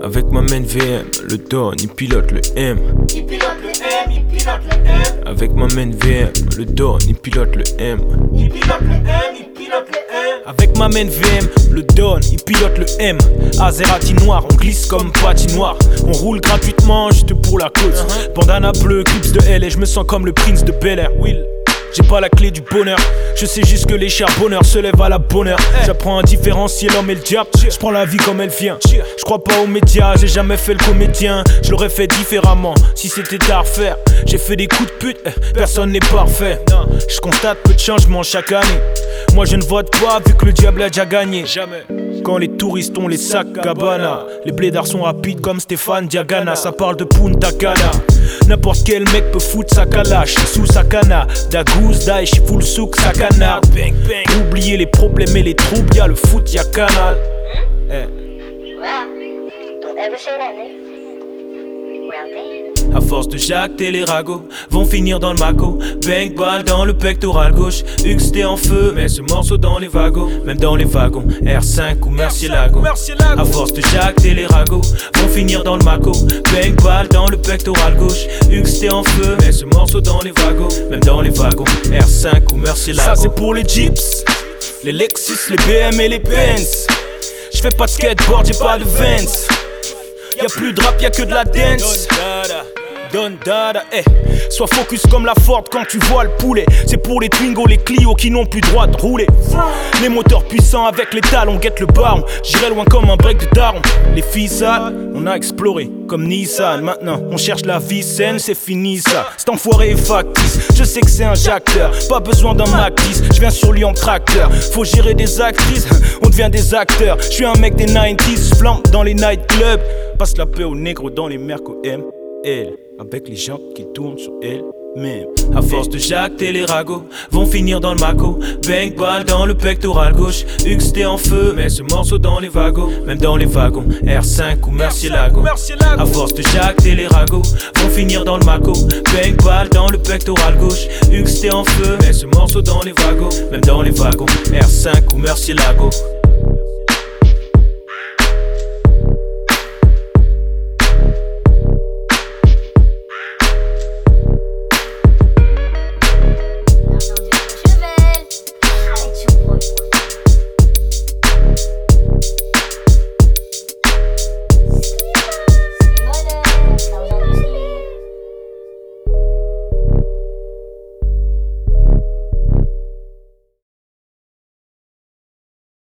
Avec ma main VM, le Don, il pilote le M. Il pilote le M, il pilote le M. Avec ma main VM, le Don, il pilote le M. Il pilote le M, il pilote le M. Avec ma main VM, le Don, il pilote le M. Azerati noir, on glisse comme patinoire. On roule gratuitement juste pour la cause. Bandana bleu, clips de L et je me sens comme le prince de Bel Air. Will. J'ai pas la clé du bonheur, je sais juste que les charbonneurs se lèvent à la bonne heure. J'apprends à différencier l'homme et le diable, je prends la vie comme elle vient. Je crois pas aux médias, j'ai jamais fait le comédien. Je l'aurais fait différemment, si c'était à refaire. J'ai fait des coups de pute, personne n'est parfait. Je constate peu de changements chaque année. Moi je ne vote pas vu que le diable a déjà gagné. Jamais. Quand les touristes ont les sacs Gabbana, les blédards sont rapides comme Stéphane Diagana. Ça parle de Punta Cana. N'importe quel mec peut foutre sa calache sous sa cana. Dagouz, Daesh, full souk, sa canard. Bang bang. Oubliez les problèmes et les troubles, y'a le foot, y'a Canal. Wow, don't ever say that, nigga. Round there. À force de jacter les ragots vont finir dans le maco. Bang balle dans le pectoral gauche. XT en feu, mais ce morceau dans les wagons. Même dans les wagons, R5 ou Murcielago. À force de jacter les ragots vont finir dans le maco. Bang balle dans le pectoral gauche. XT en feu, mais ce morceau dans les wagons. Même dans les wagons, R5 ou Murcielago. Ça c'est pour les Jeeps, les Lexus, les BM et les Benz. J'fais pas de skateboard, j'ai pas de Vans. Y'a plus de rap, y'a que de la dance. Don dada, sois focus comme la Ford quand tu vois le poulet. C'est pour les Twingo, les Clio qui n'ont plus droit de rouler. Les moteurs puissants avec les talons, guette le baron. J'irai loin comme un break de daron. Les filles sales, on a exploré comme Nissan. Maintenant, on cherche la vie saine, c'est fini ça. Cet enfoiré est factice, je sais que c'est un jacteur. Pas besoin d'un Mac 10, je viens sur lui en tracteur. Faut gérer des actrices, on devient des acteurs. Je suis un mec des 90s, flambe dans les nightclubs. Passe la paix aux négros dans les mercos M. Elle, avec les gens qui tournent sur elle même. À force de jacter les ragots vont finir dans le maco. Bang balle dans le pectoral gauche. XT en feu, mais ce morceau dans les wagons. Même dans les wagons, R5 ou Murcielago. À force de jacter les ragots vont finir dans le maco. Bang balle dans le pectoral gauche. XT en feu, mais ce morceau dans les wagons. Même dans les wagons, R5 ou Murcielago.